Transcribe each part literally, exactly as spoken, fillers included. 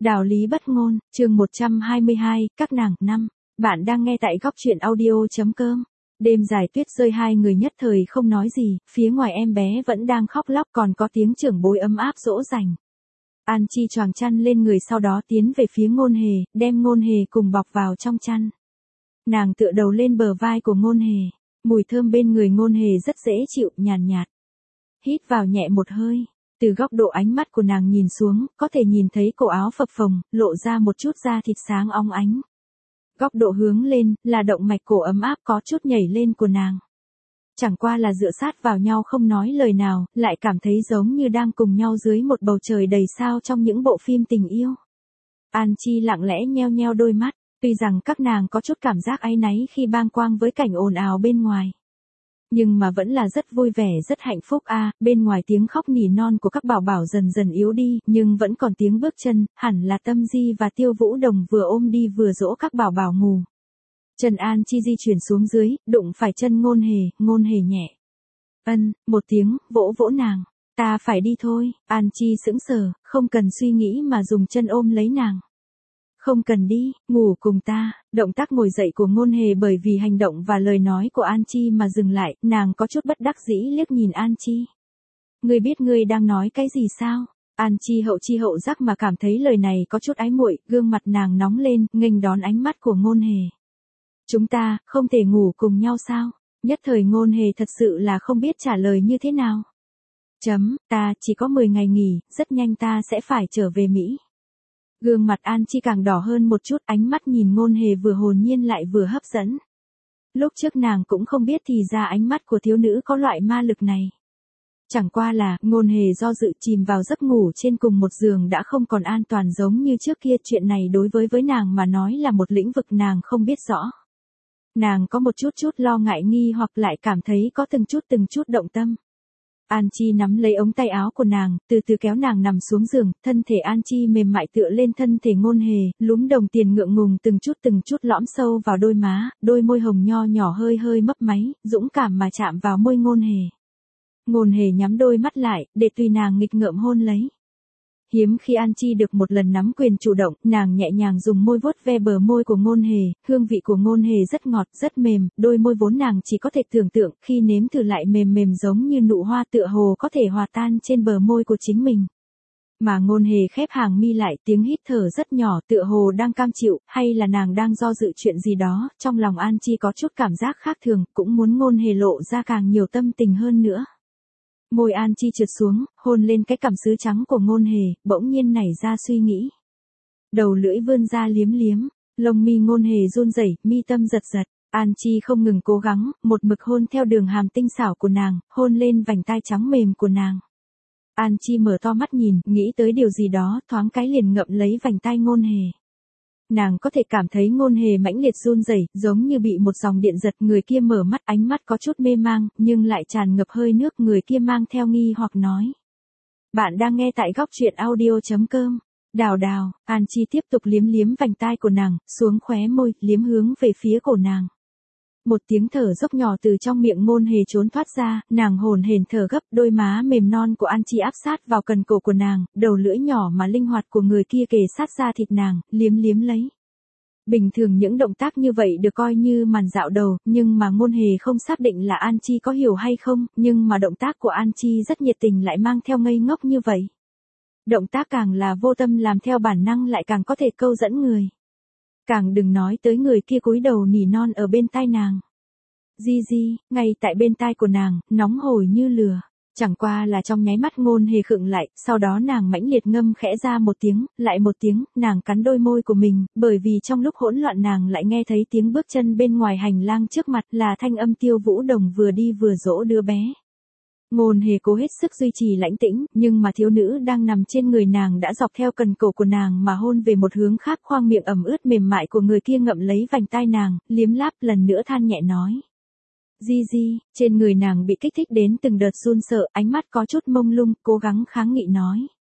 Đạo lý bất ngôn, chương một trăm hai mươi hai, các nàng, năm. Bạn đang nghe tại góc truyện audio.com. Đêm dài tuyết rơi hai người nhất thời không nói gì, phía ngoài em bé vẫn đang khóc lóc còn có tiếng trưởng bối ấm áp dỗ dành. An Chi choàng chăn lên người sau đó tiến về phía Ngôn Hề, đem Ngôn Hề cùng bọc vào trong chăn. Nàng tựa đầu lên bờ vai của Ngôn Hề, mùi thơm bên người Ngôn Hề rất dễ chịu, nhàn nhạt, nhạt. Hít vào nhẹ một hơi. Từ góc độ ánh mắt của nàng nhìn xuống, có thể nhìn thấy cổ áo phập phồng, lộ ra một chút da thịt sáng óng ánh. Góc độ hướng lên, là động mạch cổ ấm áp có chút nhảy lên của nàng. Chẳng qua là dựa sát vào nhau không nói lời nào, lại cảm thấy giống như đang cùng nhau dưới một bầu trời đầy sao trong những bộ phim tình yêu. An Chi lặng lẽ nheo nheo đôi mắt, tuy rằng các nàng có chút cảm giác áy náy khi bang quang với cảnh ồn ào bên ngoài. Nhưng mà vẫn là rất vui vẻ rất hạnh phúc a. À, bên ngoài tiếng khóc nỉ non của các bảo bảo dần dần yếu đi, nhưng vẫn còn tiếng bước chân, hẳn là Tâm Di và Tiêu Vũ Đồng vừa ôm đi vừa dỗ các bảo bảo ngủ. Chân An Chi di chuyển xuống dưới, đụng phải chân Ngôn Hề, Ngôn Hề nhẹ. Ân, một tiếng, vỗ vỗ nàng. Ta phải đi thôi. An Chi sững sờ, không cần suy nghĩ mà dùng chân ôm lấy nàng. Không cần đi, ngủ cùng ta. Động tác ngồi dậy của Ngôn Hề bởi vì hành động và lời nói của An Chi mà dừng lại, nàng có chút bất đắc dĩ liếc nhìn An Chi. Ngươi biết ngươi đang nói cái gì sao? An Chi hậu chi hậu giác mà cảm thấy lời này có chút ái muội, gương mặt nàng nóng lên, nghênh đón ánh mắt của Ngôn Hề. Chúng ta, không thể ngủ cùng nhau sao? Nhất thời Ngôn Hề thật sự là không biết trả lời như thế nào. Chấm, ta chỉ có mười ngày nghỉ, rất nhanh ta sẽ phải trở về Mỹ. Gương mặt An Chi càng đỏ hơn một chút, ánh mắt nhìn Ngôn Hề vừa hồn nhiên lại vừa hấp dẫn. Lúc trước nàng cũng không biết thì ra ánh mắt của thiếu nữ có loại ma lực này. Chẳng qua là, Ngôn Hề do dự chìm vào giấc ngủ trên cùng một giường đã không còn an toàn giống như trước kia, chuyện này đối với với nàng mà nói là một lĩnh vực nàng không biết rõ. Nàng có một chút chút lo ngại nghi hoặc lại cảm thấy có từng chút từng chút động tâm. An Chi nắm lấy ống tay áo của nàng, từ từ kéo nàng nằm xuống giường, thân thể An Chi mềm mại tựa lên thân thể Ngôn Hề, lúm đồng tiền ngượng ngùng từng chút từng chút lõm sâu vào đôi má, đôi môi hồng nho nhỏ hơi hơi mấp máy, dũng cảm mà chạm vào môi Ngôn Hề. Ngôn Hề nhắm đôi mắt lại, để tùy nàng nghịch ngợm hôn lấy. Hiếm khi An Chi được một lần nắm quyền chủ động, nàng nhẹ nhàng dùng môi vuốt ve bờ môi của Ngôn Hề, hương vị của Ngôn Hề rất ngọt, rất mềm, đôi môi vốn nàng chỉ có thể tưởng tượng, khi nếm thử lại mềm mềm giống như nụ hoa tựa hồ có thể hòa tan trên bờ môi của chính mình. Mà Ngôn Hề khép hàng mi lại, tiếng hít thở rất nhỏ tựa hồ đang cam chịu, hay là nàng đang do dự chuyện gì đó, trong lòng An Chi có chút cảm giác khác thường, cũng muốn Ngôn Hề lộ ra càng nhiều tâm tình hơn nữa. Môi An Chi trượt xuống, hôn lên cái cằm sứ trắng của Ngôn Hề, bỗng nhiên nảy ra suy nghĩ. Đầu lưỡi vươn ra liếm liếm, lông mi Ngôn Hề run rẩy, mi tâm giật giật, An Chi không ngừng cố gắng, một mực hôn theo đường hàm tinh xảo của nàng, hôn lên vành tai trắng mềm của nàng. An Chi mở to mắt nhìn, nghĩ tới điều gì đó, thoáng cái liền ngậm lấy vành tai Ngôn Hề. Nàng có thể cảm thấy Ngôn Hề mãnh liệt run rẩy, giống như bị một dòng điện giật, người kia mở mắt, ánh mắt có chút mê mang, nhưng lại tràn ngập hơi nước, người kia mang theo nghi hoặc nói. Bạn đang nghe tại góc truyện audio.com. Đào đào, An Chi tiếp tục liếm liếm vành tai của nàng, xuống khóe môi, liếm hướng về phía cổ nàng. Một tiếng thở dốc nhỏ từ trong miệng Ngôn Hề trốn thoát ra, nàng hồn hển thở gấp, đôi má mềm non của An Chi áp sát vào cần cổ của nàng, đầu lưỡi nhỏ mà linh hoạt của người kia kề sát da thịt nàng, liếm liếm lấy. Bình thường những động tác như vậy được coi như màn dạo đầu, nhưng mà Ngôn Hề không xác định là An Chi có hiểu hay không, nhưng mà động tác của An Chi rất nhiệt tình lại mang theo ngây ngốc như vậy. Động tác càng là vô tâm làm theo bản năng lại càng có thể câu dẫn người. Càng đừng nói tới người kia cúi đầu nỉ non ở bên tai nàng. Di di, ngay tại bên tai của nàng, nóng hổi như lửa. Chẳng qua là trong nháy mắt Ngôn Hề khựng lại, sau đó nàng mãnh liệt ngâm khẽ ra một tiếng, lại một tiếng, nàng cắn đôi môi của mình, bởi vì trong lúc hỗn loạn nàng lại nghe thấy tiếng bước chân bên ngoài hành lang trước mặt, là thanh âm Tiêu Vũ Đồng vừa đi vừa dỗ đứa bé. Ngôn Hề cố hết sức duy trì lãnh tĩnh, nhưng mà thiếu nữ đang nằm trên người nàng đã dọc theo cần cổ của nàng mà hôn về một hướng khác, khoang miệng ẩm ướt mềm mại của người kia ngậm lấy vành tai nàng, liếm láp lần nữa than nhẹ nói. Di di, trên người nàng bị kích thích đến từng đợt run sợ, ánh mắt có chút mông lung, cố gắng kháng nghị nói.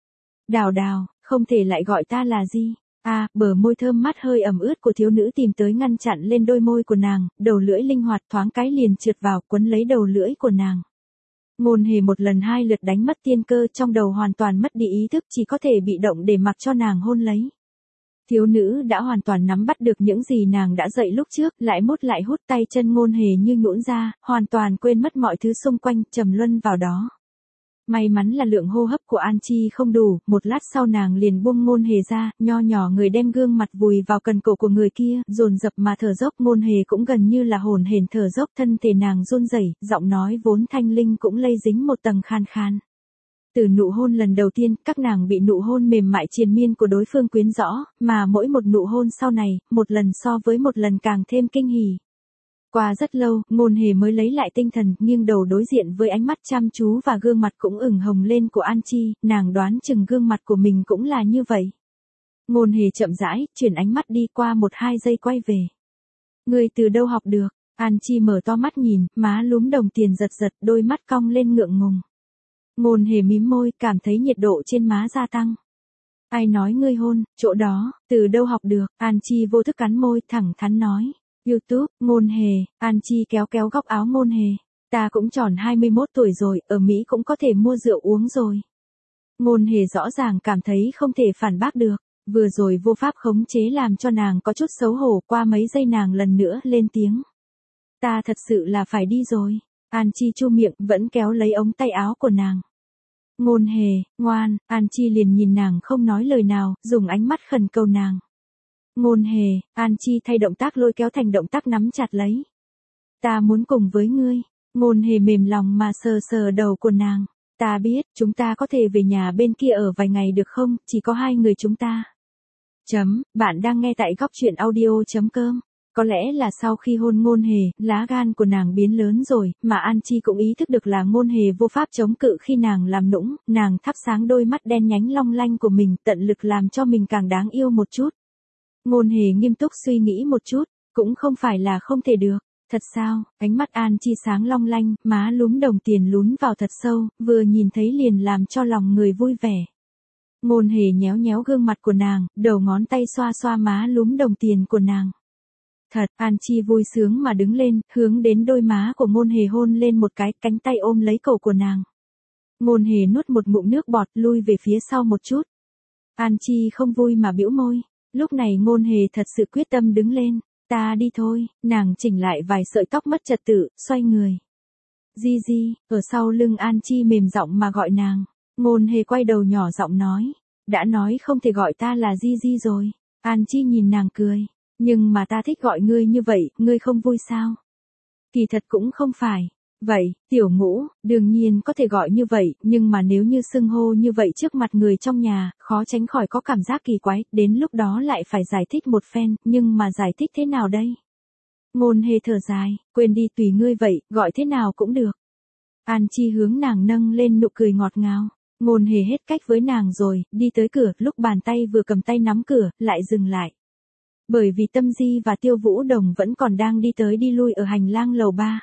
Đào đào, không thể lại gọi ta là Di. À, bờ môi thơm mát hơi ẩm ướt của thiếu nữ tìm tới ngăn chặn lên đôi môi của nàng, đầu lưỡi linh hoạt thoáng cái liền trượt vào, quấn lấy đầu lưỡi của nàng. Ngôn hề một lần hai lượt đánh mất tiên cơ, trong đầu hoàn toàn mất đi ý thức, chỉ có thể bị động để mặc cho nàng hôn lấy. Thiếu nữ đã hoàn toàn nắm bắt được những gì nàng đã dạy lúc trước, lại mút lại hút, tay chân ngôn hề như nhũn ra, hoàn toàn quên mất mọi thứ xung quanh, trầm luân vào đó. May mắn là lượng hô hấp của An Chi không đủ, một lát sau nàng liền buông ngôn hề ra, nho nhỏ người đem gương mặt vùi vào cần cổ của người kia, dồn dập mà thở dốc, ngôn hề cũng gần như là hồn hển thở dốc, thân thể nàng run rẩy, giọng nói vốn thanh linh cũng lây dính một tầng khan khan. Từ nụ hôn lần đầu tiên, các nàng bị nụ hôn mềm mại triền miên của đối phương quyến rõ, mà mỗi một nụ hôn sau này, một lần so với một lần càng thêm kinh hỉ. Qua rất lâu, ngôn hề mới lấy lại tinh thần, nghiêng đầu đối diện với ánh mắt chăm chú và gương mặt cũng ửng hồng lên của An Chi, nàng đoán chừng gương mặt của mình cũng là như vậy. Ngôn hề chậm rãi, chuyển ánh mắt đi, qua một hai giây quay về. Ngươi từ đâu học được? An Chi mở to mắt nhìn, má lúm đồng tiền giật giật, đôi mắt cong lên ngượng ngùng. Ngôn hề mím môi, cảm thấy nhiệt độ trên má gia tăng. Ai nói ngươi hôn, chỗ đó, từ đâu học được? An Chi vô thức cắn môi, thẳng thắn nói. YouTube, ngôn hề. An Chi kéo kéo góc áo ngôn hề. Ta cũng tròn hai mươi mốt tuổi rồi, ở Mỹ cũng có thể mua rượu uống rồi. Ngôn hề rõ ràng cảm thấy không thể phản bác được. Vừa rồi vô pháp khống chế làm cho nàng có chút xấu hổ, qua mấy giây nàng lần nữa lên tiếng. Ta thật sự là phải đi rồi. An Chi chu miệng, vẫn kéo lấy ống tay áo của nàng. Ngôn hề, ngoan. An Chi liền nhìn nàng không nói lời nào, dùng ánh mắt khẩn cầu nàng. Ngôn hề. An Chi thay động tác lôi kéo thành động tác nắm chặt lấy. Ta muốn cùng với ngươi. Ngôn hề mềm lòng mà sờ sờ đầu của nàng. Ta biết, chúng ta có thể về nhà bên kia ở vài ngày được không, chỉ có hai người chúng ta. Chấm, bạn đang nghe tại góc truyện audio.com. Có lẽ là sau khi hôn ngôn hề, lá gan của nàng biến lớn rồi, mà An Chi cũng ý thức được là ngôn hề vô pháp chống cự khi nàng làm nũng, nàng thắp sáng đôi mắt đen nhánh long lanh của mình, tận lực làm cho mình càng đáng yêu một chút. Ngôn hề nghiêm túc suy nghĩ một chút, cũng không phải là không thể được. Thật sao? Ánh mắt An Chi sáng long lanh, má lúm đồng tiền lún vào thật sâu, vừa nhìn thấy liền làm cho lòng người vui vẻ. Ngôn hề nhéo nhéo gương mặt của nàng, đầu ngón tay xoa xoa má lúm đồng tiền của nàng. Thật, An Chi vui sướng mà đứng lên, hướng đến đôi má của ngôn hề hôn lên một cái, cánh tay ôm lấy cổ của nàng. Ngôn hề nuốt một ngụm nước bọt, lui về phía sau một chút. An Chi không vui mà bĩu môi. Lúc này ngôn hề thật sự quyết tâm đứng lên. Ta đi thôi. Nàng chỉnh lại vài sợi tóc mất trật tự, xoay người. Di Di, ở sau lưng An Chi mềm giọng mà gọi nàng. Ngôn hề quay đầu nhỏ giọng nói. Đã nói không thể gọi ta là Di Di rồi. An Chi nhìn nàng cười. Nhưng mà ta thích gọi ngươi như vậy, ngươi không vui sao? Kỳ thật cũng không phải. Vậy, tiểu ngũ, đương nhiên có thể gọi như vậy, nhưng mà nếu như xưng hô như vậy trước mặt người trong nhà, khó tránh khỏi có cảm giác kỳ quái, đến lúc đó lại phải giải thích một phen, nhưng mà giải thích thế nào đây? Ngôn hề thở dài, quên đi tùy ngươi vậy, gọi thế nào cũng được. An Chi hướng nàng nâng lên nụ cười ngọt ngào. Ngôn hề hết cách với nàng rồi, đi tới cửa, lúc bàn tay vừa cầm tay nắm cửa, lại dừng lại. Bởi vì Tâm Di và Tiêu Vũ Đồng vẫn còn đang đi tới đi lui ở hành lang lầu ba.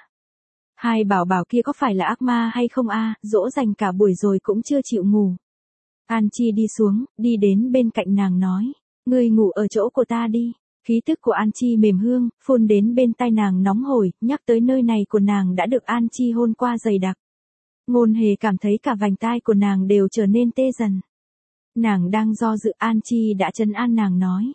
Hai bảo bảo kia có phải là ác ma hay không a, dỗ dành cả buổi rồi cũng chưa chịu ngủ. An Chi đi xuống, đi đến bên cạnh nàng nói, ngươi ngủ ở chỗ của ta đi. Khí tức của An Chi mềm hương, phun đến bên tai nàng nóng hổi, nhắc tới nơi này của nàng đã được An Chi hôn qua dày đặc. Ngôn hề cảm thấy cả vành tai của nàng đều trở nên tê dần. Nàng đang do dự, An Chi đã trấn an nàng nói.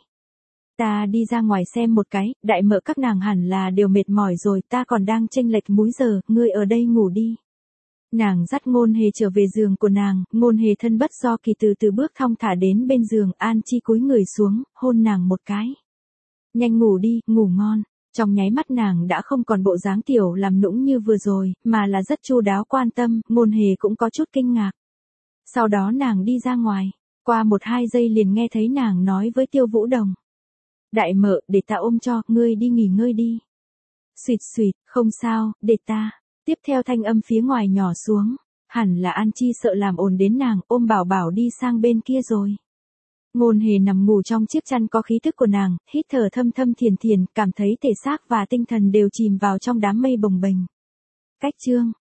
Ta đi ra ngoài xem một cái, đại mợ các nàng hẳn là đều mệt mỏi rồi, ta còn đang chênh lệch múi giờ, ngươi ở đây ngủ đi. Nàng dắt ngôn hề trở về giường của nàng, ngôn hề thân bất do kỳ từ từ bước thong thả đến bên giường, An Chi cúi người xuống, hôn nàng một cái. Nhanh ngủ đi, ngủ ngon. Trong nháy mắt nàng đã không còn bộ dáng tiểu làm nũng như vừa rồi, mà là rất chu đáo quan tâm, ngôn hề cũng có chút kinh ngạc. Sau đó nàng đi ra ngoài, qua một hai giây liền nghe thấy nàng nói với Tiêu Vũ Đồng. Đại mợ, để ta ôm cho, ngươi đi nghỉ ngơi đi. Xuyệt xuyệt, không sao, để ta. Tiếp theo thanh âm phía ngoài nhỏ xuống, hẳn là An Chi sợ làm ồn đến nàng, ôm bảo bảo đi sang bên kia rồi. Ngôn hề nằm ngủ trong chiếc chăn có khí thức của nàng, hít thở thâm thâm thiền thiền, cảm thấy thể xác và tinh thần đều chìm vào trong đám mây bồng bềnh. Cách chương